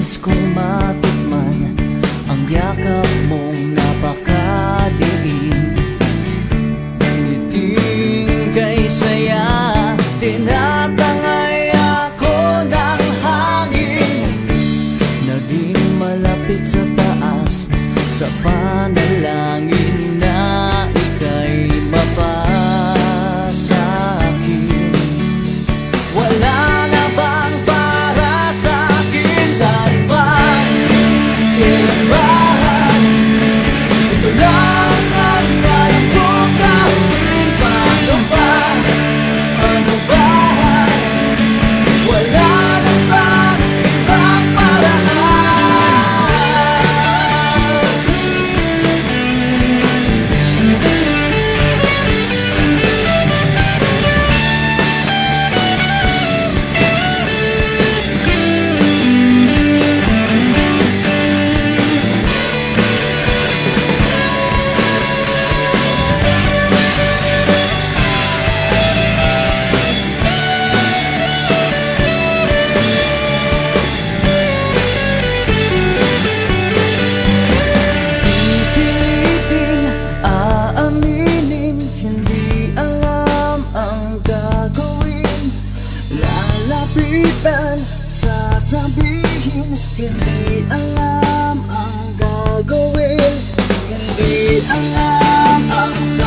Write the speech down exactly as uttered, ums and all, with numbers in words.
nais kong matikman ang yakap mong napakadiin. Ngiting kay saya, tinatangay ako ng hangin. Naging malapit sa taas, sa panalangin na ika'y mapasakin. Wala na bang para sa'kin? Saan ba? Kailan ba? Ito lang ang alam kong gawin. Paano ba? Ano ba? Wala na bang ibang paraan? Lalapitan, sasabihin, hindi alam ang gagawin, hindi alam ang